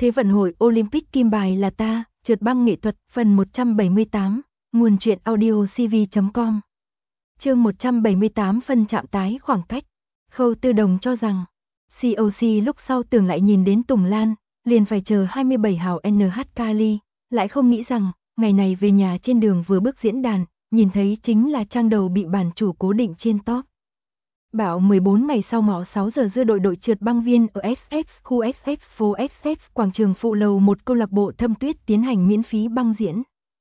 Thế vận hội Olympic kim bài là ta, trượt băng nghệ thuật, phần 178, nguồn truyện audio cv.com. Chương 178 phân chạm tái khoảng cách. Khâu Tư Đồng cho rằng, COC lúc sau tưởng lại nhìn đến Tùng Lan, liền phải chờ 27 hào NH Kali, lại không nghĩ rằng, ngày này về nhà trên đường vừa bước diễn đàn, nhìn thấy chính là trang đầu bị bản chủ cố định trên top. Bảo 14 ngày sau mỏ 6 giờ dưa đội trượt băng viên ở XX khu XX phố XX quảng trường phụ lầu một câu lạc bộ Thâm Tuyết tiến hành miễn phí băng diễn.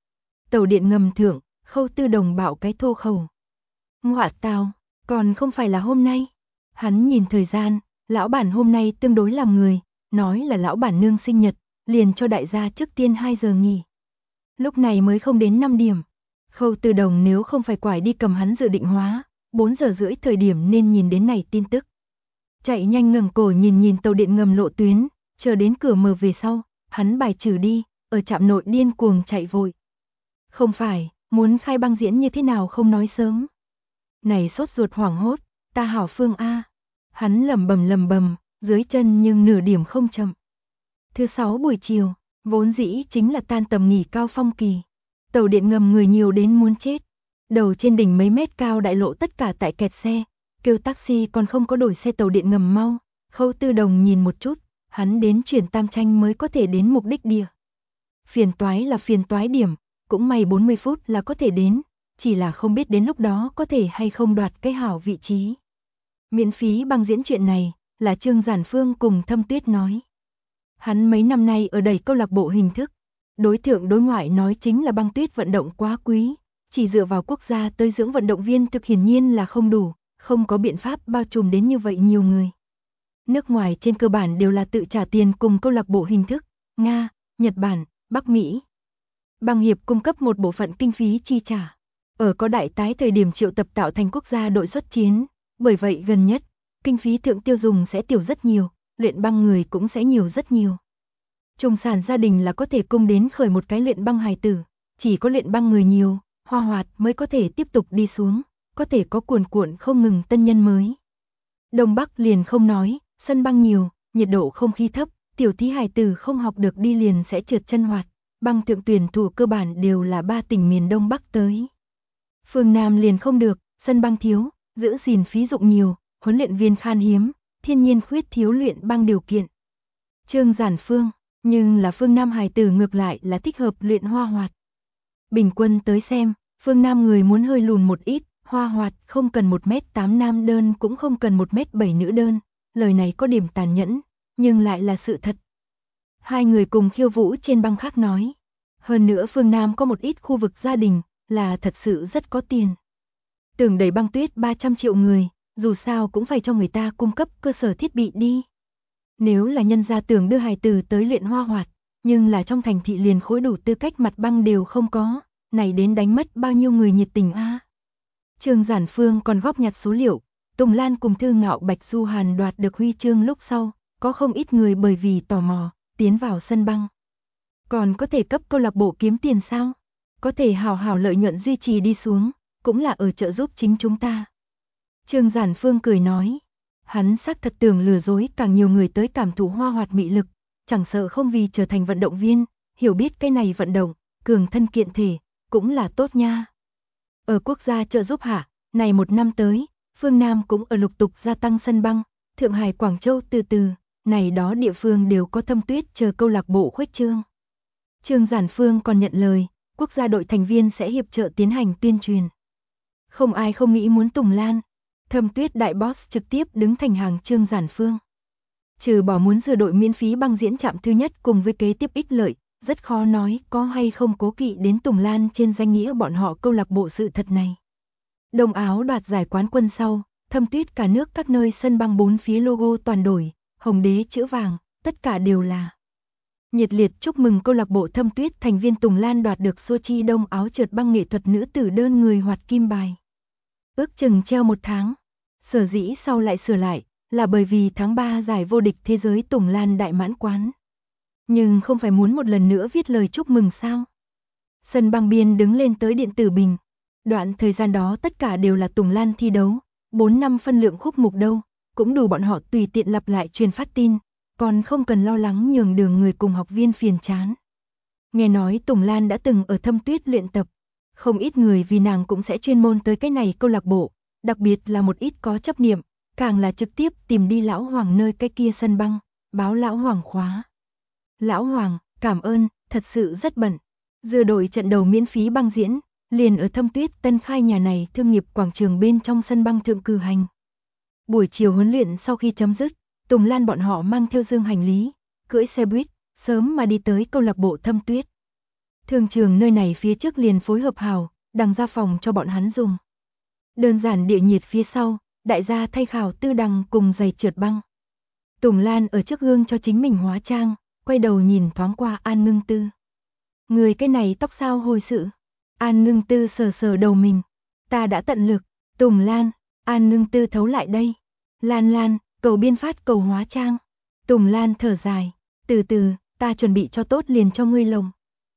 Tàu điện ngầm thưởng, Khâu Tư Đồng bảo cái thô khẩu. Ngoạ tào, còn không phải là hôm nay. Hắn nhìn thời gian, lão bản hôm nay tương đối làm người, nói là lão bản nương sinh nhật, liền cho đại gia trước tiên 2 giờ nghỉ. Lúc này mới không đến 5 điểm. Khâu Tư Đồng nếu không phải quải đi cầm hắn dự định hóa, 4 giờ rưỡi thời điểm nên nhìn đến này tin tức. Chạy nhanh ngẩng cổ nhìn tàu điện ngầm lộ tuyến, chờ đến cửa mở về sau, hắn bài trừ đi, ở trạm nội điên cuồng chạy vội. Không phải, muốn khai băng diễn như thế nào không nói sớm. Này sốt ruột hoảng hốt, ta hảo Phương A. Hắn lẩm bẩm, dưới chân nhưng nửa điểm không chậm. Thứ 6 buổi chiều, vốn dĩ chính là tan tầm nghỉ cao phong kỳ. Tàu điện ngầm người nhiều đến muốn chết. Đầu trên đỉnh mấy mét cao đại lộ tất cả tại kẹt xe, kêu taxi còn không có đổi xe tàu điện ngầm mau. Khâu Tư Đồng nhìn một chút, hắn đến chuyển Tam Tranh mới có thể đến mục đích địa. Phiền toái là phiền toái điểm, cũng may 40 phút là có thể đến, chỉ là không biết đến lúc đó có thể hay không đoạt cái hảo vị trí. Miễn phí băng diễn chuyện này, là Trương Giản Phương cùng Thâm Tuyết nói. Hắn mấy năm nay ở đẩy câu lạc bộ hình thức, đối thượng đối ngoại nói chính là băng tuyết vận động quá quý, chỉ dựa vào quốc gia tới dưỡng vận động viên thực hiển nhiên là không đủ, không có biện pháp bao trùm đến như vậy nhiều người. Nước ngoài trên cơ bản đều là tự trả tiền cùng câu lạc bộ hình thức, Nga, Nhật Bản, Bắc Mỹ. Băng hiệp cung cấp một bộ phận kinh phí chi trả. Ở có đại tái thời điểm triệu tập tạo thành quốc gia đội xuất chiến, bởi vậy gần nhất, kinh phí thượng tiêu dùng sẽ tiểu rất nhiều, luyện băng người cũng sẽ nhiều rất nhiều. Trung sản gia đình là có thể cung đến khởi một cái luyện băng hài tử, chỉ có luyện băng người nhiều, hoa hoạt mới có thể tiếp tục đi xuống, có thể có cuồn cuộn không ngừng tân nhân mới. Đông Bắc liền không nói, sân băng nhiều, nhiệt độ không khí thấp, tiểu thí hài tử không học được đi liền sẽ trượt chân hoạt, băng thượng tuyển thủ cơ bản đều là 3 tỉnh miền Đông Bắc tới. Phương Nam liền không được, sân băng thiếu, giữ gìn phí dụng nhiều, huấn luyện viên khan hiếm, thiên nhiên khuyết thiếu luyện băng điều kiện. Trương Giản Phương, nhưng là phương Nam hài tử ngược lại là thích hợp luyện hoa hoạt. Bình quân tới xem, phương Nam người muốn hơi lùn một ít, hoa hoạt không cần 1m8 nam đơn cũng không cần 1m7 nữ đơn, lời này có điểm tàn nhẫn, nhưng lại là sự thật. Hai người cùng khiêu vũ trên băng khác nói. Hơn nữa phương Nam có một ít khu vực gia đình, là thật sự rất có tiền. Tưởng đẩy băng tuyết 300 triệu người, dù sao cũng phải cho người ta cung cấp cơ sở thiết bị đi. Nếu là nhân gia tưởng đưa hài tử tới luyện hoa hoạt, nhưng là trong thành thị liền khối đủ tư cách mặt băng đều không có, này đến đánh mất bao nhiêu người nhiệt tình a. Trương Giản Phương còn góp nhặt số liệu, Tùng Lan cùng Thư Ngạo Bạch Du Hàn đoạt được huy chương lúc sau, có không ít người bởi vì tò mò, tiến vào sân băng. Còn có thể cấp câu lạc bộ kiếm tiền sao? Có thể hào hào lợi nhuận duy trì đi xuống, cũng là ở trợ giúp chính chúng ta. Trương Giản Phương cười nói, hắn xác thật tưởng lừa dối càng nhiều người tới cảm thụ hoa hoạt mị lực, chẳng sợ không vì trở thành vận động viên, hiểu biết cái này vận động, cường thân kiện thể, cũng là tốt nha. Ở quốc gia trợ giúp hạ, này một năm tới, phương Nam cũng ở lục tục gia tăng sân băng, Thượng Hải Quảng Châu từ từ, này đó địa phương đều có Thâm Tuyết chờ câu lạc bộ khuếch trương. Trương Giản Phương còn nhận lời, quốc gia đội thành viên sẽ hiệp trợ tiến hành tuyên truyền. Không ai không nghĩ muốn Tùng Lan, Thâm Tuyết đại boss trực tiếp đứng thành hàng Trương Giản Phương. Trừ bỏ muốn dự đội miễn phí băng diễn trạm thứ nhất cùng với kế tiếp ích lợi, rất khó nói có hay không cố kỵ đến Tùng Lan trên danh nghĩa bọn họ câu lạc bộ sự thật này. Đông Áo đoạt giải quán quân sau, Thâm Tuyết cả nước các nơi sân băng 4 phía logo toàn đổi, hồng đế chữ vàng, tất cả đều là. Nhiệt liệt chúc mừng câu lạc bộ Thâm Tuyết thành viên Tùng Lan đoạt được Sochi Đông Áo trượt băng nghệ thuật nữ tử đơn người hoạt kim bài. Ước chừng treo 1 tháng, sở dĩ sau lại sửa lại, là bởi vì tháng 3 giải vô địch thế giới Tùng Lan đại mãn quán. Nhưng không phải muốn một lần nữa viết lời chúc mừng sao? Sân băng biên đứng lên tới điện tử bình. Đoạn thời gian đó tất cả đều là Tùng Lan thi đấu, 4 năm phân lượng khúc mục đâu, cũng đủ bọn họ tùy tiện lặp lại truyền phát tin. còn không cần lo lắng nhường đường người cùng học viên phiền chán. Nghe nói Tùng Lan đã từng ở Thâm Tuyết luyện tập, không ít người vì nàng cũng sẽ chuyên môn tới cái này câu lạc bộ, đặc biệt là một ít có chấp niệm, càng là trực tiếp tìm đi Lão Hoàng nơi cái kia sân băng, báo Lão Hoàng khóa. Lão Hoàng, cảm ơn, thật sự rất bận. Dưa đội trận đầu miễn phí băng diễn, liền ở Thâm Tuyết Tân Khai nhà này thương nghiệp quảng trường bên trong sân băng thượng cử hành. Buổi chiều huấn luyện sau khi chấm dứt, Tùng Lan bọn họ mang theo dương hành lý, cưỡi xe buýt, sớm mà đi tới câu lạc bộ Thâm Tuyết. Thương trường nơi này phía trước liền phối hợp hào, đằng ra phòng cho bọn hắn dùng. Đơn giản địa nhiệt phía sau, đại gia thay khảo tư đằng cùng giày trượt băng. Tùng Lan ở trước gương cho chính mình hóa trang, quay đầu nhìn thoáng qua An Ngưng Tư. Người cái này tóc sao hồi sự? An Ngưng Tư sờ sờ đầu mình. Ta đã tận lực. Tùng Lan, An Ngưng Tư thấu lại đây. Lan Lan, cầu biên phát cầu hóa trang. Tùng Lan thở dài. Từ từ, ta chuẩn bị cho tốt liền cho ngươi lồng.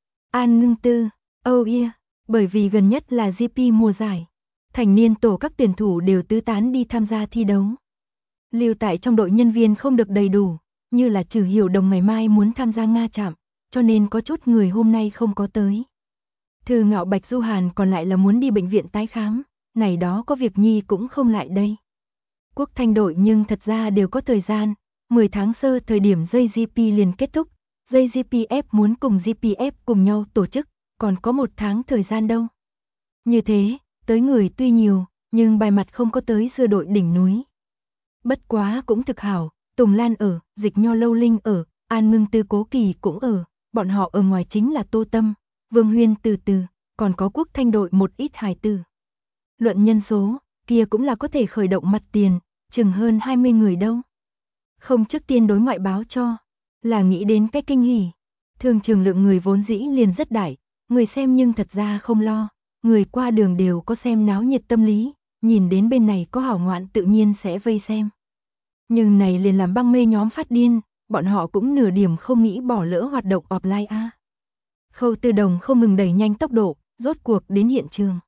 An Ngưng Tư, oh yeah, bởi vì gần nhất là GP mùa giải. Thành niên tổ các tuyển thủ đều tứ tán đi tham gia thi đấu. Lưu tại trong đội nhân viên không được đầy đủ, như là Trừ Hiểu Đồng ngày mai muốn tham gia Nga Trạm, cho nên có chút người hôm nay không có tới. Thư Ngạo Bạch Du Hàn còn lại là muốn đi bệnh viện tái khám, này đó có việc nhi cũng không lại đây. Quốc Thanh đội nhưng thật ra đều có thời gian, 10 tháng sơ thời điểm JGP liền kết thúc, JGPF muốn cùng GPF cùng nhau tổ chức, còn có 1 tháng thời gian đâu. Như thế, tới người tuy nhiều, nhưng bài mặt không có tới dưa đội đỉnh núi. Bất quá cũng thực hảo, Tùng Lan ở, Dịch Nho Lâu Linh ở, An Ngưng Tư Cố Kỳ cũng ở, bọn họ ở ngoài chính là Tô Tâm, Vương Huyên từ từ, còn có Quốc Thanh đội một ít hài tử. Luận nhân số, kia cũng là có thể khởi động mặt tiền, chừng hơn 20 người đâu. Không trước tiên đối ngoại báo cho, là nghĩ đến cái kinh hỉ. Thường trường lượng người vốn dĩ liền rất đại, người xem nhưng thật ra không lo, người qua đường đều có xem náo nhiệt tâm lý, nhìn đến bên này có hảo ngoạn tự nhiên sẽ vây xem. Nhưng này liền làm băng mê nhóm phát điên, bọn họ cũng nửa điểm không nghĩ bỏ lỡ hoạt động offline a. Khâu Tư Đồng không ngừng đẩy nhanh tốc độ, rốt cuộc đến hiện trường.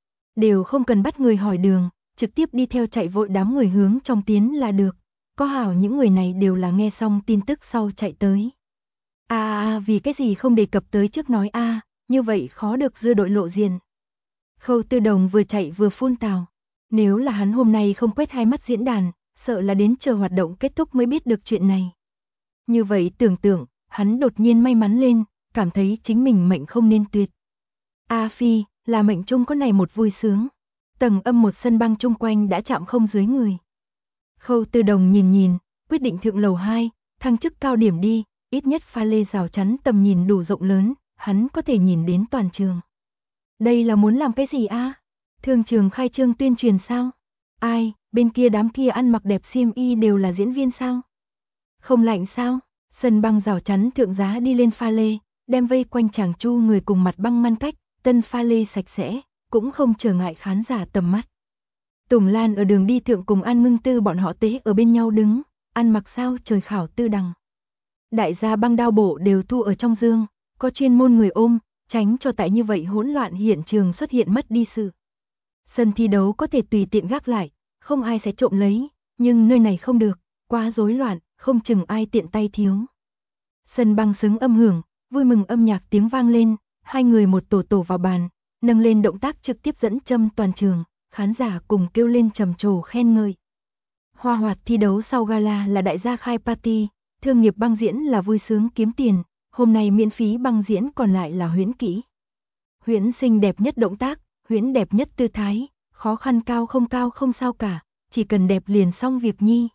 Đều không cần bắt người hỏi đường, trực tiếp đi theo chạy vội đám người hướng trong tiến là được. Có hảo những người này đều là nghe xong tin tức sau chạy tới. Vì cái gì không đề cập tới trước nói như vậy khó được dưa đội lộ diện. Khâu Tư Đồng vừa chạy vừa phun tào. Nếu là hắn hôm nay không quét hai mắt diễn đàn, sợ là đến chờ hoạt động kết thúc mới biết được chuyện này. Như vậy tưởng tượng, hắn đột nhiên may mắn lên, cảm thấy chính mình mệnh không nên tuyệt. Phi, là mệnh chung có này một vui sướng. Tầng âm một sân băng chung quanh đã chạm không dưới người. Khâu Tư Đồng nhìn, quyết định thượng lầu 2, thăng chức cao điểm đi, ít nhất pha lê rào chắn tầm nhìn đủ rộng lớn, hắn có thể nhìn đến toàn trường. Đây là muốn làm cái gì Thương trường khai trương tuyên truyền sao? Ai, bên kia đám kia ăn mặc đẹp xiêm y đều là diễn viên sao? Không lạnh sao? Sân băng rào chắn thượng giá đi lên pha lê, đem vây quanh chàng chu người cùng mặt băng ngăn cách, tân pha lê sạch sẽ, cũng không trở ngại khán giả tầm mắt. Tùng Lan ở đường đi thượng cùng An Ngưng Tư bọn họ tế ở bên nhau đứng, ăn mặc sao trời khảo tư đằng. Đại gia băng đao bộ đều thu ở trong dương, có chuyên môn người ôm, tránh cho tại như vậy hỗn loạn hiện trường xuất hiện mất đi sự. Sân thi đấu có thể tùy tiện gác lại, không ai sẽ trộm lấy, nhưng nơi này không được, quá rối loạn, không chừng ai tiện tay thiếu. Sân băng xứng âm hưởng, vui mừng âm nhạc tiếng vang lên, hai người một tổ vào bàn, nâng lên động tác trực tiếp dẫn châm toàn trường, khán giả cùng kêu lên trầm trồ khen ngợi. Hoa hoạt thi đấu sau gala là đại gia khai party, thương nghiệp băng diễn là vui sướng kiếm tiền, hôm nay miễn phí băng diễn còn lại là huyễn kỹ. Huyễn xinh đẹp nhất động tác, huyễn đẹp nhất tư thái, khó khăn cao không sao cả, chỉ cần đẹp liền xong việc nhi.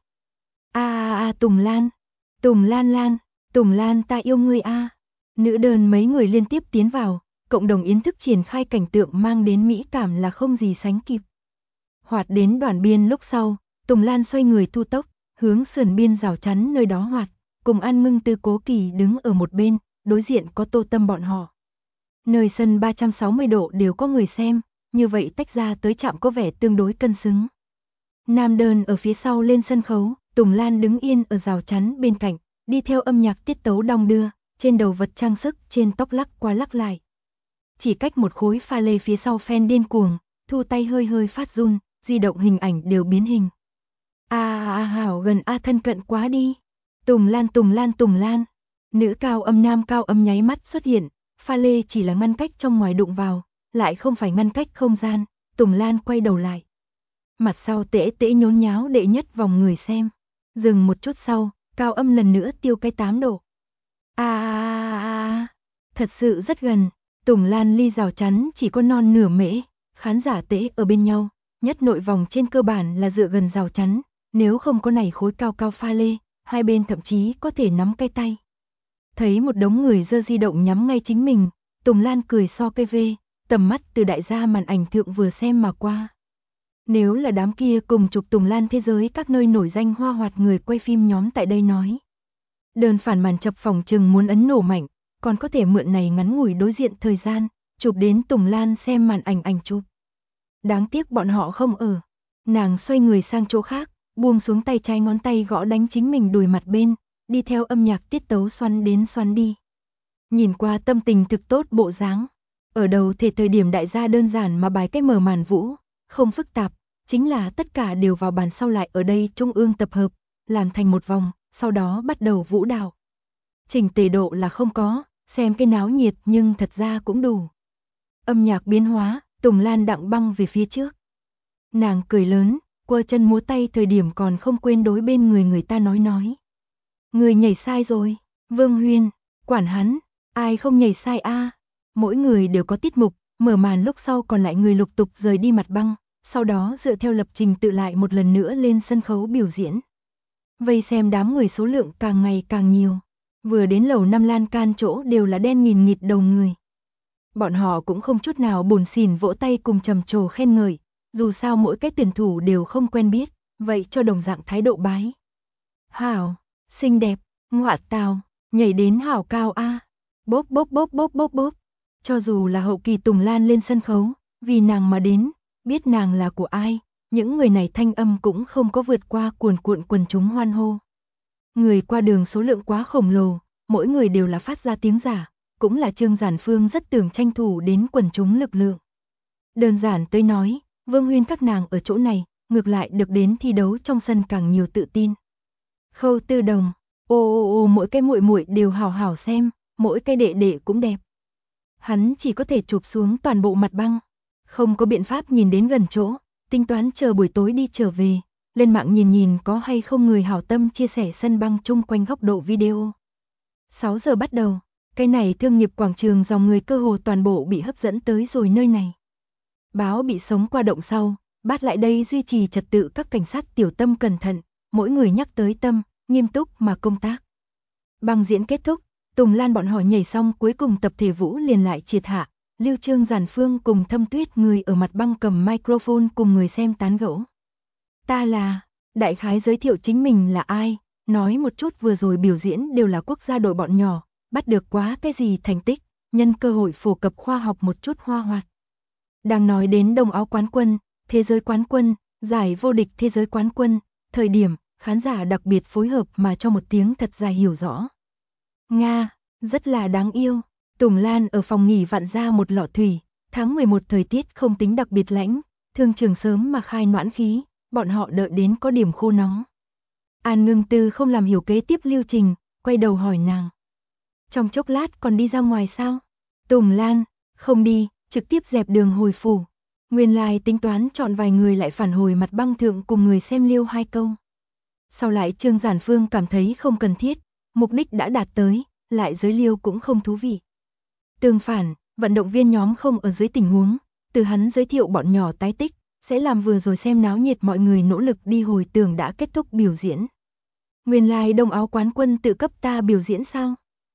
Tùng Lan, Tùng Lan, Tùng Lan ta yêu ngươi Nữ đơn mấy người liên tiếp tiến vào, cộng đồng ý thức triển khai cảnh tượng mang đến mỹ cảm là không gì sánh kịp. Hoạt đến đoạn biên lúc sau, Tùng Lan xoay người thu tốc, hướng sườn biên rào chắn nơi đó hoạt, cùng An Ngưng Tư Cố Kỳ đứng ở một bên, đối diện có Tô Tâm bọn họ. Nơi sân 360 độ đều có người xem, như vậy tách ra tới chạm có vẻ tương đối cân xứng. Nam đơn ở phía sau lên sân khấu, Tùng Lan đứng yên ở rào chắn bên cạnh, đi theo âm nhạc tiết tấu đong đưa, trên đầu vật trang sức, trên tóc lắc qua lắc lại. Chỉ cách một khối pha lê phía sau fan điên cuồng, thu tay hơi phát run, di động hình ảnh đều biến hình. Hảo gần thân cận quá đi. Tùng Lan Tùng Lan Tùng Lan. Nữ cao âm nam cao âm nháy mắt xuất hiện, pha lê chỉ là ngăn cách trong ngoài đụng vào, lại không phải ngăn cách không gian. Tùng Lan quay đầu lại. Mặt sau tễ tễ nhốn nháo đệ nhất vòng người xem. Dừng một chút sau, cao âm lần nữa tiêu cái 8 độ. Thật sự rất gần. Tùng Lan ly rào chắn chỉ có non nửa mễ, khán giả tễ ở bên nhau, nhất nội vòng trên cơ bản là dựa gần rào chắn, nếu không có này khối cao cao pha lê, hai bên thậm chí có thể nắm cái tay. Thấy một đống người giơ di động nhắm ngay chính mình, Tùng Lan cười so cây vê, tầm mắt từ đại gia màn ảnh thượng vừa xem mà qua. Nếu là đám kia cùng chụp Tùng Lan thế giới các nơi nổi danh hoa hoạt người quay phim nhóm tại đây nói. Đơn phản màn chập phòng chừng muốn ấn nổ mạnh, còn có thể mượn này ngắn ngủi đối diện thời gian, chụp đến Tùng Lan xem màn ảnh chụp. Đáng tiếc bọn họ không ở. Nàng xoay người sang chỗ khác, buông xuống tay trái ngón tay gõ đánh chính mình đùi mặt bên, đi theo âm nhạc tiết tấu xoắn đến xoắn đi. Nhìn qua tâm tình thực tốt bộ dáng. Ở đầu thể thời điểm đại gia đơn giản mà bài cách mở màn vũ, không phức tạp, chính là tất cả đều vào bàn sau lại ở đây trung ương tập hợp, làm thành một vòng, sau đó bắt đầu vũ đạo. Chỉnh tề độ là không có, xem cái náo nhiệt nhưng thật ra cũng đủ. Âm nhạc biến hóa, Tùng Lan đặng băng về phía trước. Nàng cười lớn, quơ chân múa tay thời điểm còn không quên đối bên người ta nói. Người nhảy sai rồi, Vương Huyên, quản hắn, ai không nhảy sai a? Mỗi người đều có tiết mục, mở màn lúc sau còn lại người lục tục rời đi mặt băng, sau đó dựa theo lập trình tự lại một lần nữa lên sân khấu biểu diễn. Vây xem đám người số lượng càng ngày càng nhiều, vừa đến lầu 5 lan can chỗ đều là đen nghìn nghịt đầu người. Bọn họ cũng không chút nào buồn xỉn vỗ tay cùng trầm trồ khen ngợi, dù sao mỗi cái tuyển thủ đều không quen biết, vậy cho đồng dạng thái độ bái. Hảo, xinh đẹp, ngọa tào, nhảy đến hảo cao a. Bốp bốp bốp bốp bốp bốp. Cho dù là hậu kỳ Tùng Lan lên sân khấu, vì nàng mà đến, biết nàng là của ai, những người này thanh âm cũng không có vượt qua cuồn cuộn quần chúng hoan hô. Người qua đường số lượng quá khổng lồ, mỗi người đều là phát ra tiếng giả, cũng là Trương Giản Phương rất tưởng tranh thủ đến quần chúng lực lượng. Đơn giản tới nói, Vương Huyên các nàng ở chỗ này, ngược lại được đến thi đấu trong sân càng nhiều tự tin. Khâu Tư Đồng, mỗi cái muội muội đều hảo hảo xem, mỗi cái đệ đệ cũng đẹp. Hắn chỉ có thể chụp xuống toàn bộ mặt băng, không có biện pháp nhìn đến gần chỗ, tính toán chờ buổi tối đi trở về, lên mạng nhìn có hay không người hảo tâm chia sẻ sân băng chung quanh góc độ video. 6 giờ bắt đầu, cái này thương nghiệp quảng trường dòng người cơ hồ toàn bộ bị hấp dẫn tới rồi nơi này. Báo bị sống qua động sau, bắt lại đây duy trì trật tự các cảnh sát tiểu tâm cẩn thận, mỗi người nhắc tới tâm, nghiêm túc mà công tác. Băng diễn kết thúc, Tùng Lan bọn họ nhảy xong cuối cùng tập thể vũ liền lại triệt hạ, Lưu Trương Giản Phương cùng Thâm Tuyết người ở mặt băng cầm microphone cùng người xem tán gẫu. Ta là, đại khái giới thiệu chính mình là ai, nói một chút vừa rồi biểu diễn đều là quốc gia đội bọn nhỏ, bắt được quá cái gì thành tích, nhân cơ hội phổ cập khoa học một chút hoa hoạt. Đang nói đến đồng áo quán quân, thế giới quán quân, giải vô địch thế giới quán quân, thời điểm, khán giả đặc biệt phối hợp mà cho một tiếng thật dài hiểu rõ. Nga, rất là đáng yêu. Tùng Lan ở phòng nghỉ vặn ra một lọ thủy, tháng 11 thời tiết không tính đặc biệt lạnh, thương trường sớm mà khai noãn khí, bọn họ đợi đến có điểm khô nóng. An Ngưng Tư không làm hiểu kế tiếp lưu trình, quay đầu hỏi nàng. Trong chốc lát còn đi ra ngoài sao? Tùng Lan, không đi, trực tiếp dẹp đường hồi phủ. Nguyên lai tính toán chọn vài người lại phản hồi mặt băng thượng cùng người xem liêu hai câu. Sau lại Trương Giản Phương cảm thấy không cần thiết, mục đích đã đạt tới, lại giới liêu cũng không thú vị. Tương phản, vận động viên nhóm không ở dưới tình huống, từ hắn giới thiệu bọn nhỏ tái tích, sẽ làm vừa rồi xem náo nhiệt mọi người nỗ lực đi hồi tưởng đã kết thúc biểu diễn. Nguyên lai đông áo quán quân tự cấp ta biểu diễn sao?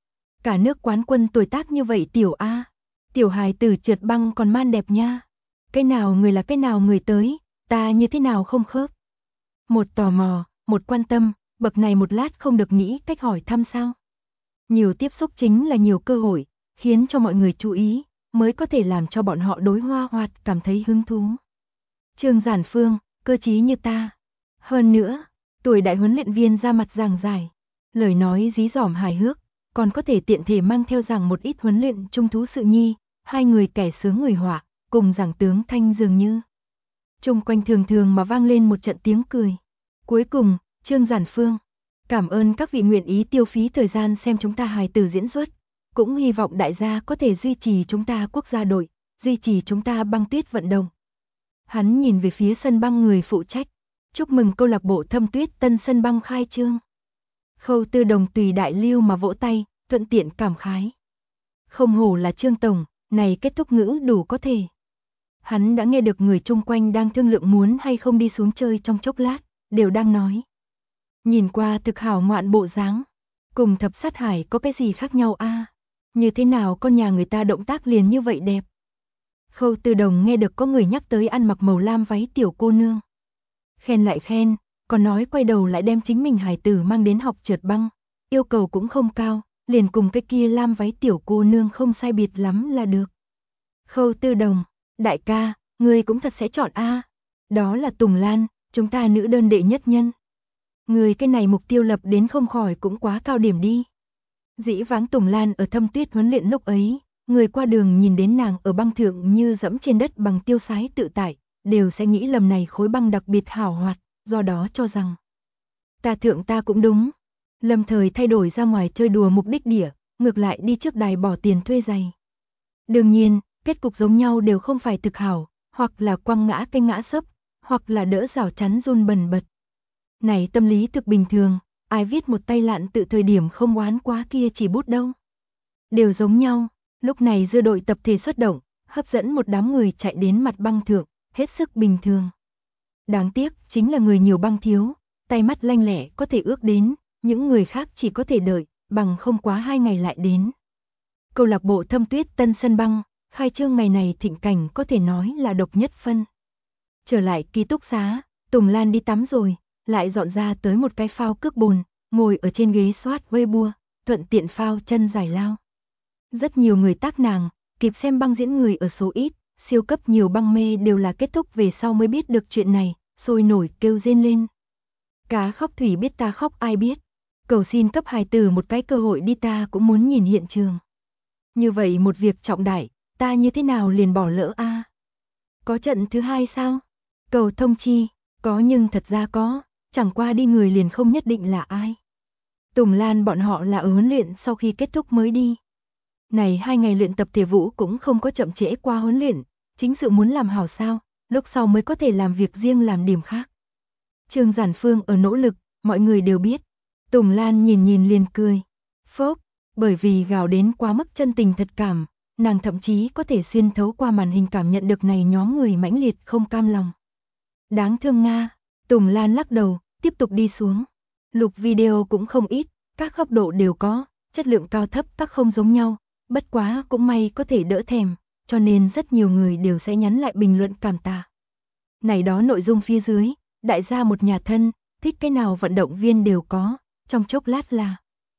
Cả nước quán quân tuổi tác như vậy tiểu A, tiểu hài tử trượt băng còn man đẹp nha. Cái nào người là cái nào người tới, ta như thế nào không khớp? Một tò mò, một quan tâm, bậc này một lát không được nghĩ cách hỏi thăm sao? Nhiều tiếp xúc chính là nhiều cơ hội, khiến cho mọi người chú ý, mới có thể làm cho bọn họ đối hoa hoạt cảm thấy hứng thú. Trương Giản Phương, cơ trí như ta. Hơn nữa, tuổi đại huấn luyện viên ra mặt giảng giải, lời nói dí dỏm hài hước, còn có thể tiện thể mang theo rằng một ít huấn luyện trung thú sự nhi, hai người kẻ sướng người họa, cùng giảng tướng thanh dường như. Chung quanh thường thường mà vang lên một trận tiếng cười. Cuối cùng, Trương Giản Phương, Cảm ơn các vị nguyện ý tiêu phí thời gian xem chúng ta hài tử diễn xuất. Cũng hy vọng đại gia có thể duy trì chúng ta quốc gia đội, duy trì chúng ta băng tuyết vận động. Hắn nhìn về phía sân băng người phụ trách. Chúc mừng câu lạc bộ Thâm Tuyết tân sân băng khai trương. Khâu Tư Đồng tùy đại lưu mà vỗ tay, thuận tiện cảm khái. Không hổ là Trương tổng, này kết thúc ngữ đủ có thể. Hắn đã nghe được người chung quanh đang thương lượng muốn hay không đi xuống chơi trong chốc lát, đều đang nói. Nhìn qua thực hảo ngoạn bộ dáng, cùng Thập Sát Hải có cái gì khác nhau a? Như thế nào con nhà người ta động tác liền như vậy đẹp? Khâu Tư Đồng nghe được có người nhắc tới ăn mặc màu lam váy tiểu cô nương. Khen lại khen, còn nói quay đầu lại đem chính mình hài tử mang đến học trượt băng, yêu cầu cũng không cao, liền cùng cái kia lam váy tiểu cô nương không sai biệt lắm là được. Khâu Tư Đồng, đại ca, ngươi cũng thật sẽ chọn a. Đó là Tùng Lan, chúng ta nữ đơn đệ nhất nhân. Người cái này mục tiêu lập đến không khỏi cũng quá cao điểm đi. Dĩ vãng Tùng Lan ở Thâm Tuyết huấn luyện lúc ấy, người qua đường nhìn đến nàng ở băng thượng như dẫm trên đất bằng tiêu sái tự tại, đều sẽ nghĩ lầm này khối băng đặc biệt hảo hoạt, do đó cho rằng ta thượng ta cũng đúng. Lâm thời thay đổi ra ngoài chơi đùa mục đích địa, ngược lại đi trước đài bỏ tiền thuê giày. Đương nhiên, kết cục giống nhau đều không phải thực hảo, hoặc là quăng ngã cái ngã sấp, hoặc là đỡ rào chắn run bần bật. Này tâm lý thực bình thường, ai viết một tay lạn tự thời điểm không oán quá kia chỉ bút đâu. Đều giống nhau, lúc này dưa đội tập thể xuất động, hấp dẫn một đám người chạy đến mặt băng thượng, hết sức bình thường. Đáng tiếc, chính là người nhiều băng thiếu, tay mắt lanh lẹ có thể ước đến, những người khác chỉ có thể đợi, bằng không quá 2 ngày lại đến. Câu lạc bộ Thâm Tuyết tân sân băng, khai trương ngày này thịnh cảnh có thể nói là độc nhất phân. Trở lại ký túc xá, Tùng Lan đi tắm rồi, lại dọn ra tới một cái phao cước bùn, ngồi ở trên ghế soát Weibo, thuận tiện phao chân giải lao. Rất nhiều người tác nàng, kịp xem băng diễn người ở số ít, siêu cấp nhiều băng mê đều là kết thúc về sau mới biết được chuyện này, sôi nổi kêu rên lên. Cá khóc thủy biết ta khóc ai biết, cầu xin cấp hài tử một cái cơ hội đi ta cũng muốn nhìn hiện trường. Như vậy một việc trọng đại, ta như thế nào liền bỏ lỡ a? Có trận thứ 2 sao? Cầu thông chi, có nhưng thật ra có, chẳng qua đi người liền không nhất định là ai. Tùng Lan bọn họ là ở huấn luyện sau khi kết thúc mới đi. Này 2 ngày luyện tập thể vũ cũng không có chậm trễ qua huấn luyện, chính sự muốn làm hảo sao, lúc sau mới có thể làm việc riêng làm điểm khác. Trương Giản Phương ở nỗ lực, mọi người đều biết. Tùng Lan nhìn nhìn liền cười. Phốc, bởi vì gào đến quá mức chân tình thật cảm, nàng thậm chí có thể xuyên thấu qua màn hình cảm nhận được này nhóm người mãnh liệt không cam lòng. Đáng thương Nga, Tùng Lan lắc đầu, tiếp tục đi xuống. Lục video cũng không ít, các góc độ đều có, chất lượng cao thấp các không giống nhau, bất quá cũng may có thể đỡ thèm, cho nên rất nhiều người đều sẽ nhắn lại bình luận cảm tạ. Này đó nội dung phía dưới, đại gia một nhà thân, thích cái nào vận động viên đều có, trong chốc lát là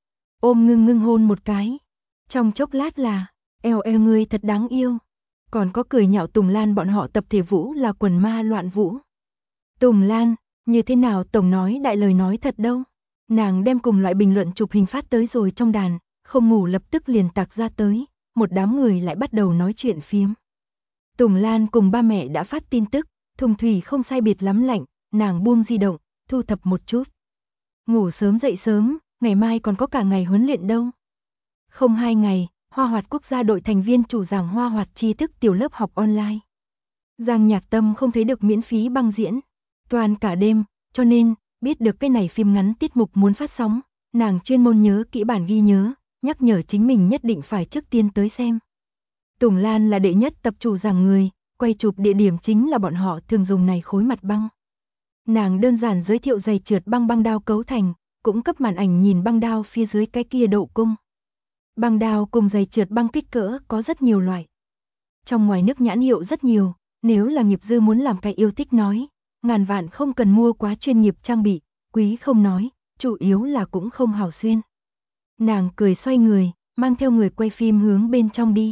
ôm ngưng hôn một cái, trong chốc lát là eo ngươi thật đáng yêu, còn có cười nhạo Tùng Lan bọn họ tập thể vũ là quần ma loạn vũ. Tùng Lan, như thế nào tổng nói đại lời nói thật đâu. Nàng đem cùng loại bình luận chụp hình phát tới rồi trong đàn, không ngủ lập tức liền tạc ra tới, một đám người lại bắt đầu nói chuyện phiếm. Tùng Lan cùng ba mẹ đã phát tin tức, thùng thủy không sai biệt lắm lạnh, nàng buông di động, thu thập một chút. Ngủ sớm dậy sớm, ngày mai còn có cả ngày huấn luyện đâu. Không 2 ngày, Hoa Hoạt quốc gia đội thành viên chủ giảng Hoa Hoạt tri thức tiểu lớp học online. Giang Nhạc Tâm không thấy được miễn phí băng diễn, toàn cả đêm, cho nên, biết được cái này phim ngắn tiết mục muốn phát sóng, nàng chuyên môn nhớ kỹ bản ghi nhớ, nhắc nhở chính mình nhất định phải trước tiên tới xem. Tùng Lan là đệ nhất tập chủ giảng người, quay chụp địa điểm chính là bọn họ thường dùng này khối mặt băng. Nàng đơn giản giới thiệu giày trượt băng đao cấu thành, cũng cấp màn ảnh nhìn băng đao phía dưới cái kia độ cung. Băng đao cùng giày trượt băng kích cỡ có rất nhiều loại. Trong ngoài nước nhãn hiệu rất nhiều, nếu là nghiệp dư muốn làm cái yêu thích nói, ngàn vạn không cần mua quá chuyên nghiệp trang bị, quý không nói, chủ yếu là cũng không hảo xuyên. Nàng cười xoay người, mang theo người quay phim hướng bên trong đi.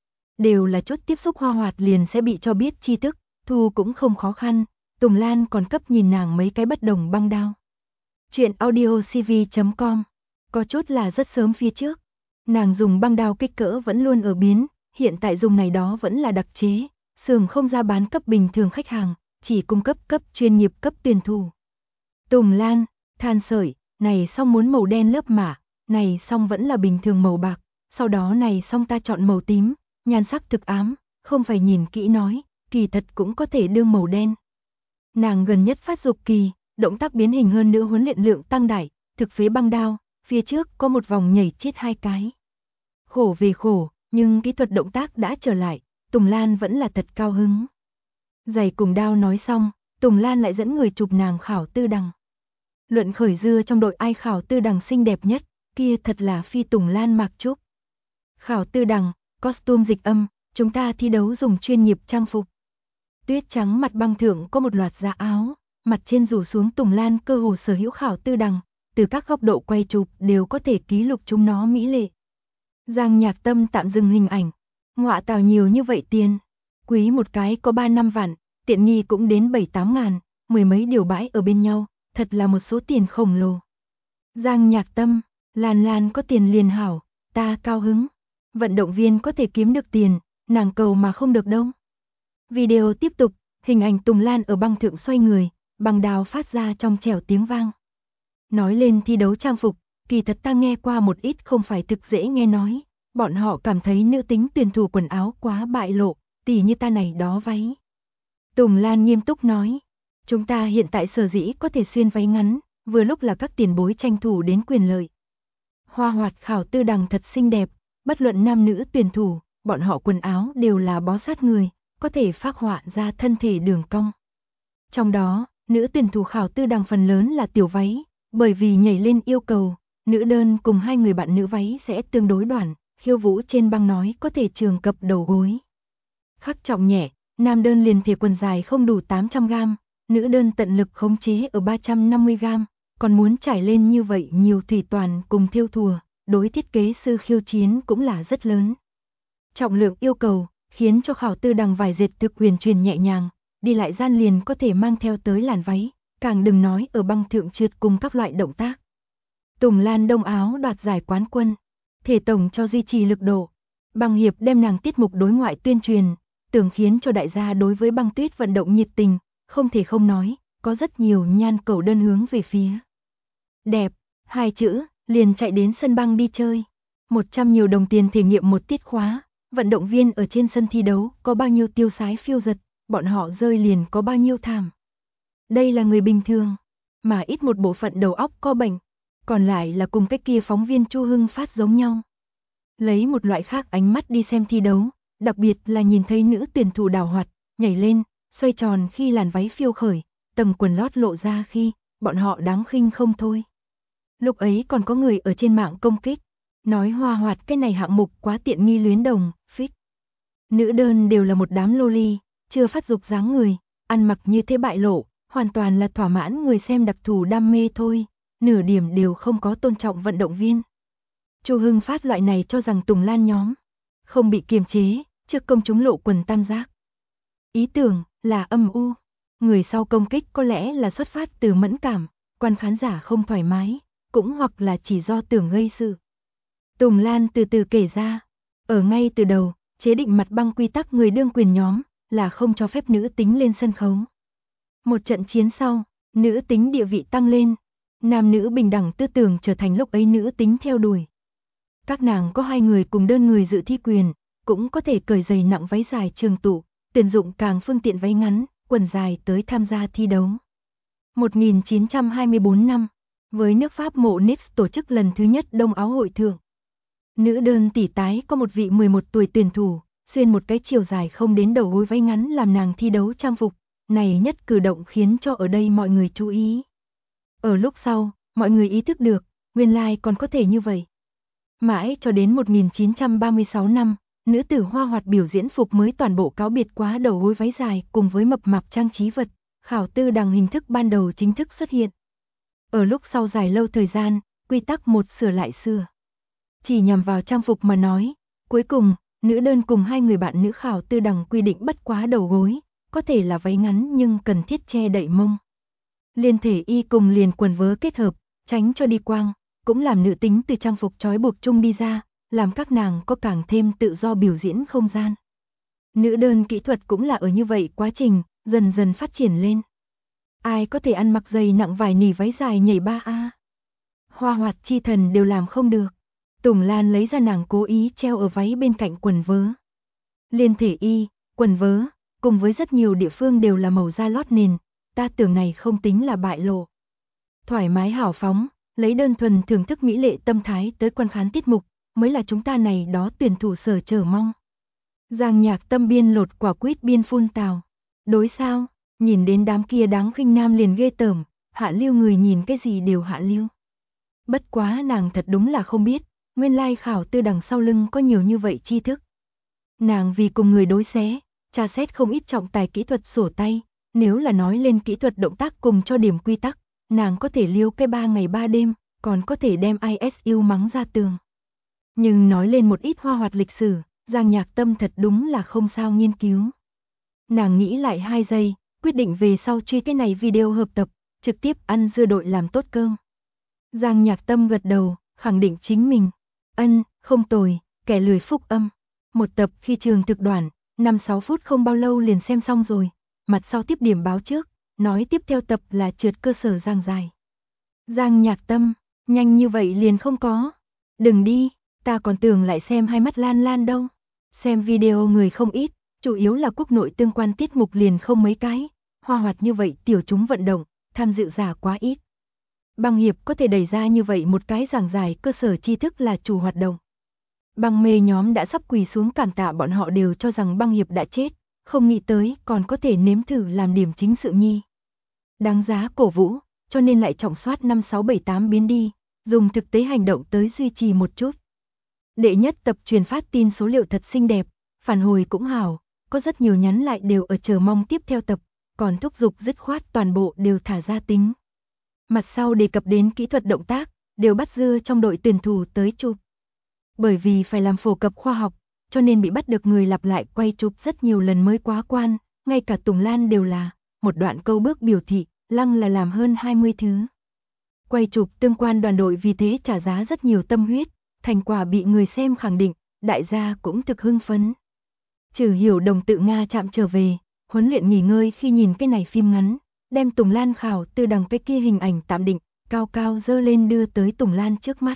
Đều là chốt tiếp xúc Hoa Hoạt liền sẽ bị cho biết tri thức, thu cũng không khó khăn, Tùng Lan còn cấp nhìn nàng mấy cái bất đồng băng đao. Chuyện audiocv.com, có chốt là rất sớm phía trước. Nàng dùng băng đao kích cỡ vẫn luôn ở biến, hiện tại dùng này đó vẫn là đặc chế, xưởng không ra bán cấp bình thường khách hàng, chỉ cung cấp cấp chuyên nghiệp cấp tuyển thủ. Tùng Lan, than sởi, này xong muốn màu đen lớp mạ, này xong vẫn là bình thường màu bạc, sau đó này xong ta chọn màu tím, nhan sắc thực ám, không phải nhìn kỹ nói, kỳ thật cũng có thể đương màu đen. Nàng gần nhất phát dục kỳ, động tác biến hình hơn nữa huấn luyện lượng tăng đại, thực phế băng đao, phía trước có một vòng nhảy chết 2 cái. Khổ về khổ, nhưng kỹ thuật động tác đã trở lại, Tùng Lan vẫn là thật cao hứng. Giày cùng đao nói xong, Tùng Lan lại dẫn người chụp nàng Khảo Tư Đằng. Luận khởi dưa trong đội ai Khảo Tư Đằng xinh đẹp nhất, kia thật là phi Tùng Lan Mạc Trúc. Khảo Tư Đằng, costume dịch âm, chúng ta thi đấu dùng chuyên nghiệp trang phục. Tuyết trắng mặt băng thượng có một loạt da áo, mặt trên rủ xuống Tùng Lan cơ hồ sở hữu Khảo Tư Đằng, từ các góc độ quay chụp đều có thể ký lục chúng nó mỹ lệ. Giang Nhạc Tâm tạm dừng hình ảnh, ngọa tào nhiều như vậy tiền, quý một cái có 3-5 vạn, tiện nghi cũng đến 7-8 ngàn, mười mấy điều bãi ở bên nhau, thật là một số tiền khổng lồ. Giang Nhạc Tâm, Lan Lan có tiền liền hảo, ta cao hứng. Vận động viên có thể kiếm được tiền, nàng cầu mà không được đâu. Video tiếp tục, hình ảnh Tùng Lan ở băng thượng xoay người, băng đào phát ra trong trẻo tiếng vang. Nói lên thi đấu trang phục, kỳ thật ta nghe qua một ít không phải thực dễ nghe nói, bọn họ cảm thấy nữ tính tuyển thủ quần áo quá bại lộ, tỉ như ta này đó váy. Tùng Lan nghiêm túc nói, chúng ta hiện tại sở dĩ có thể xuyên váy ngắn, vừa lúc là các tiền bối tranh thủ đến quyền lợi. Hoa Hoạt Khảo Tư Đằng thật xinh đẹp, bất luận nam nữ tuyển thủ, bọn họ quần áo đều là bó sát người, có thể phác họa ra thân thể đường cong. Trong đó, nữ tuyển thủ Khảo Tư Đằng phần lớn là tiểu váy, bởi vì nhảy lên yêu cầu, nữ đơn cùng 2 người bạn nữ váy sẽ tương đối đoạn, khiêu vũ trên băng nói có thể trường cập đầu gối. Khắc trọng nhẹ, nam đơn liền thể quần dài không đủ 800g, nữ đơn tận lực khống chế ở 350g, còn muốn trải lên như vậy nhiều thủy toàn cùng thêu thùa, đối thiết kế sư khiêu chiến cũng là rất lớn. Trọng lượng yêu cầu, khiến cho Khảo Tư Đằng vải dệt thực huyền truyền nhẹ nhàng, đi lại gian liền có thể mang theo tới làn váy, càng đừng nói ở băng thượng trượt cùng các loại động tác. Tùng Lan đông áo đoạt giải quán quân, thể tổng cho duy trì lực độ. Băng hiệp đem nàng tiết mục đối ngoại tuyên truyền, tưởng khiến cho đại gia đối với băng tuyết vận động nhiệt tình, không thể không nói, có rất nhiều nhan cầu đơn hướng về phía. Đẹp, 2 chữ, liền chạy đến sân băng đi chơi. 100 nhiều đồng tiền thể nghiệm một tiết khóa, vận động viên ở trên sân thi đấu có bao nhiêu tiêu sái phiêu giật, bọn họ rơi liền có bao nhiêu thảm. Đây là người bình thường, mà ít một bộ phận đầu óc có bệnh, còn lại là cùng cái kia phóng viên Chu Hưng Phát giống nhau. Lấy một loại khác ánh mắt đi xem thi đấu, đặc biệt là nhìn thấy nữ tuyển thủ đào hoạt, nhảy lên, xoay tròn khi làn váy phiêu khởi, tầng quần lót lộ ra khi, bọn họ đáng khinh không thôi. Lúc ấy còn có người ở trên mạng công kích, nói Hoa Hoạt cái này hạng mục quá tiện nghi luyến đồng, phích. Nữ đơn đều là một đám loli, chưa phát dục dáng người, ăn mặc như thế bại lộ, hoàn toàn là thỏa mãn người xem đặc thù đam mê thôi, nửa điểm đều không có tôn trọng vận động viên. Chu Hưng Phát loại này cho rằng Tùng Lan nhóm không bị kiềm chế, trước công chúng lộ quần tam giác. Ý tưởng là âm u, người sau công kích có lẽ là xuất phát từ mẫn cảm, quan khán giả không thoải mái, cũng hoặc là chỉ do tưởng gây sự. Tùng Lan từ từ kể ra, ở ngay từ đầu, chế định mặt băng quy tắc người đương quyền nhóm là không cho phép nữ tính lên sân khấu. Một trận chiến sau, nữ tính địa vị tăng lên, nam nữ bình đẳng tư tưởng trở thành lúc ấy nữ tính theo đuổi. Các nàng có 2 người cùng đơn người dự thi quyền, cũng có thể cởi giày nặng váy dài trường tụ, tuyển dụng càng phương tiện váy ngắn, quần dài tới tham gia thi đấu. 1924 năm, với nước Pháp Mộ Nix tổ chức lần thứ nhất Đông Áo hội thượng. Nữ đơn tỷ tái có một vị 11 tuổi tuyển thủ, xuyên một cái chiều dài không đến đầu gối váy ngắn làm nàng thi đấu trang phục, này nhất cử động khiến cho ở đây mọi người chú ý. Ở lúc sau, mọi người ý thức được, nguyên lai còn có thể như vậy. Mãi cho đến 1936 năm, nữ tử Hoa Hoạt biểu diễn phục mới toàn bộ cáo biệt quá đầu gối váy dài cùng với mập mạp trang trí vật, Khảo Tư Đằng hình thức ban đầu chính thức xuất hiện. Ở lúc sau dài lâu thời gian, quy tắc một sửa lại sửa. Chỉ nhằm vào trang phục mà nói, cuối cùng, nữ đơn cùng 2 người bạn nữ Khảo Tư Đằng quy định bất quá đầu gối, có thể là váy ngắn nhưng cần thiết che đậy mông. Liên thể y cùng liền quần vớ kết hợp, tránh cho đi quang, cũng làm nữ tính từ trang phục trói buộc chung đi ra, làm các nàng có càng thêm tự do biểu diễn không gian. Nữ đơn kỹ thuật cũng là ở như vậy quá trình, dần dần phát triển lên. Ai có thể ăn mặc giày nặng vải nỉ váy dài nhảy 3A? Hoa hoạt chi thần đều làm không được. Tùng Lan lấy ra nàng cố ý treo ở váy bên cạnh quần vớ. Liên thể y, quần vớ, cùng với rất nhiều địa phương đều là màu da lót nền, ta tưởng này không tính là bại lộ. Thoải mái hào phóng, lấy đơn thuần thưởng thức mỹ lệ tâm thái tới quan khán tiết mục, mới là chúng ta này đó tuyển thủ sở chờ mong. Giang Nhạc Tâm biên lột quả quýt biên phun tào. Đối sao, nhìn đến đám kia đáng khinh nam liền ghê tởm, hạ lưu người nhìn cái gì đều hạ lưu. Bất quá nàng thật đúng là không biết, nguyên lai Khảo Tư đằng sau lưng có nhiều như vậy tri thức. Nàng vì cùng người đối xé, tra xét không ít trọng tài kỹ thuật sổ tay, nếu là nói lên kỹ thuật động tác cùng cho điểm quy tắc, nàng có thể liêu cái 3 ngày 3 đêm, còn có thể đem ISU mắng ra tường. Nhưng nói lên một ít hoa hoạt lịch sử, Giang Nhạc Tâm thật đúng là không sao nghiên cứu. Nàng nghĩ lại 2 giây, quyết định về sau truy cái này video hợp tập, trực tiếp ăn dưa đội làm tốt cơm. Giang Nhạc Tâm gật đầu, khẳng định chính mình. Không tồi, kẻ lười phúc âm. Một tập khi trường thực đoạn, 5-6 phút không bao lâu liền xem xong rồi. Mặt sau tiếp điểm báo trước, nói tiếp theo tập là trượt cơ sở giang dài. Giang Nhạc Tâm, nhanh như vậy liền không có. Đừng đi, ta còn tưởng lại xem hai mắt lan lan đâu. Xem video người không ít, chủ yếu là quốc nội tương quan tiết mục liền không mấy cái. Hoa hoạt như vậy tiểu chúng vận động, tham dự giả quá ít. Băng hiệp có thể đẩy ra như vậy một cái giảng giải cơ sở tri thức là chủ hoạt động. Băng mê nhóm đã sắp quỳ xuống cảm tạ bọn họ đều cho rằng băng hiệp đã chết, không nghĩ tới còn có thể nếm thử làm điểm chính sự nhi. Đáng giá cổ vũ, cho nên lại trọng soát 5, 6, 7, 8 biến đi, dùng thực tế hành động tới duy trì một chút. Đệ nhất tập truyền phát tin số liệu thật xinh đẹp, phản hồi cũng hảo, có rất nhiều nhắn lại đều ở chờ mong tiếp theo tập, còn thúc giục dứt khoát toàn bộ đều thả ra tính. Mặt sau đề cập đến kỹ thuật động tác, đều bắt dưa trong đội tuyển thủ tới chụp. Bởi vì phải làm phổ cập khoa học, cho nên bị bắt được người lặp lại quay chụp rất nhiều lần mới quá quan, ngay cả Tùng Lan đều là, một đoạn câu bước biểu thị, lăng là làm hơn 20 thứ. Quay chụp tương quan đoàn đội vì thế trả giá rất nhiều tâm huyết, thành quả bị người xem khẳng định, đại gia cũng thực hưng phấn. Trừ Hiểu Đồng tự Nga chạm trở về, huấn luyện nghỉ ngơi khi nhìn cái này phim ngắn, đem Tùng Lan Khảo Tư đằng cái kia hình ảnh tạm định, cao cao dơ lên đưa tới Tùng Lan trước mắt.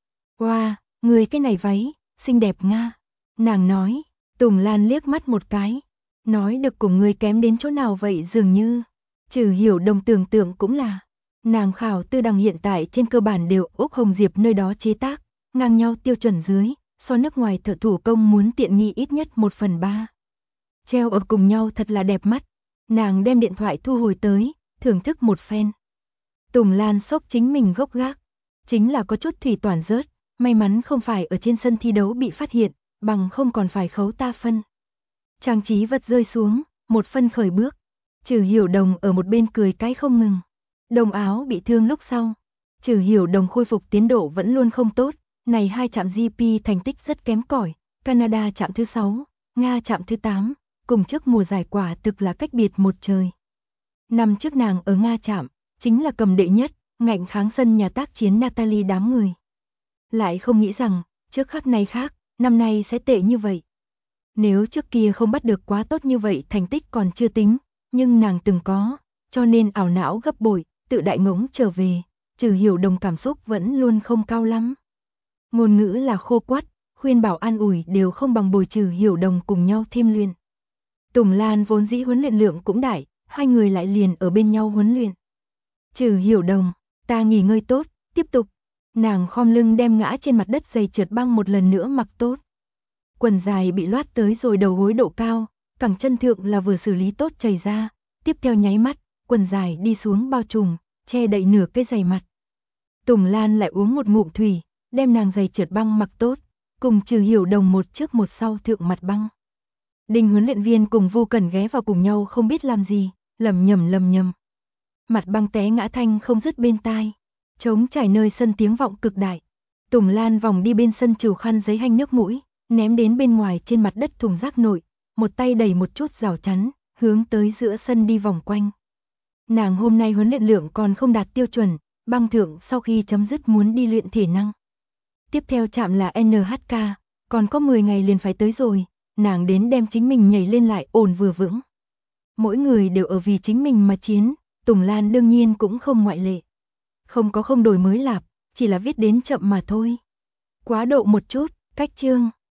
Wow, người cái này váy, xinh đẹp Nga. Nàng nói, Tùng Lan liếc mắt một cái, nói được cùng người kém đến chỗ nào vậy dường như. Trừ Hiểu Đồng tưởng tượng cũng là, nàng Khảo Tư đằng hiện tại trên cơ bản đều Úc Hồng Diệp nơi đó chế tác, ngang nhau tiêu chuẩn dưới, so nước ngoài thợ thủ công muốn tiện nghi ít nhất 1/3. Treo ở cùng nhau thật là đẹp mắt. Nàng đem điện thoại thu hồi tới, thưởng thức một phen. Tùng Lan sốc chính mình gốc gác, chính là có chút thủy toàn rớt, may mắn không phải ở trên sân thi đấu bị phát hiện, bằng không còn phải khấu ta phân. Trang trí vật rơi xuống, 1 phân khởi bước. Trừ Hiểu Đồng ở một bên cười cái không ngừng. Đồng áo bị thương lúc sau. Trừ Hiểu Đồng khôi phục tiến độ vẫn luôn không tốt, này 2 trạm GP thành tích rất kém cỏi, Canada trạm thứ 6, Nga trạm thứ 8. Cùng trước mùa giải quả thực là cách biệt một trời. Năm trước nàng ở Nga trạm, chính là cầm đệ nhất, ngạnh kháng sân nhà tác chiến Natalie đám người. Lại không nghĩ rằng, trước khắc này khác, năm nay sẽ tệ như vậy. Nếu trước kia không bắt được quá tốt như vậy thành tích còn chưa tính, nhưng nàng từng có, cho nên ảo não gấp bội, tự đại ngỗng trở về, Trừ Hiểu Đồng cảm xúc vẫn luôn không cao lắm. Ngôn ngữ là khô quắt, khuyên bảo an ủi đều không bằng bồi Trừ Hiểu Đồng cùng nhau thêm luyện. Tùng Lan vốn dĩ huấn luyện lượng cũng đại, hai người lại liền ở bên nhau huấn luyện. Trừ Hiểu Đồng, ta nghỉ ngơi tốt, tiếp tục. Nàng khom lưng đem ngã trên mặt đất giày trượt băng một lần nữa mặc tốt. Quần dài bị loát tới rồi đầu gối độ cao, cẳng chân thượng là vừa xử lý tốt chảy ra, tiếp theo nháy mắt, quần dài đi xuống bao trùm, che đậy nửa cái giày mặt. Tùng Lan lại uống một ngụm thủy, đem nàng giày trượt băng mặc tốt, cùng Trừ Hiểu Đồng một trước một sau thượng mặt băng. Đinh huấn luyện viên cùng Vu Cẩn ghé vào cùng nhau không biết làm gì, lầm nhầm. Mặt băng té ngã thanh không dứt bên tai, trống trải nơi sân tiếng vọng cực đại. Tùng Lan vòng đi bên sân trừ khăn giấy hanh nước mũi, ném đến bên ngoài trên mặt đất thùng rác nội, một tay đẩy một chút rào chắn, hướng tới giữa sân đi vòng quanh. Nàng hôm nay huấn luyện lượng còn không đạt tiêu chuẩn, băng thượng sau khi chấm dứt muốn đi luyện thể năng. Tiếp theo chạm là NHK, còn có 10 ngày liền phải tới rồi. Nàng đến đem chính mình nhảy lên lại ổn vừa vững. Mỗi người đều ở vì chính mình mà chiến, Tùng Lan đương nhiên cũng không ngoại lệ. Không có không đổi mới lạp, chỉ là viết đến chậm mà thôi. Quá độ một chút, cách chương.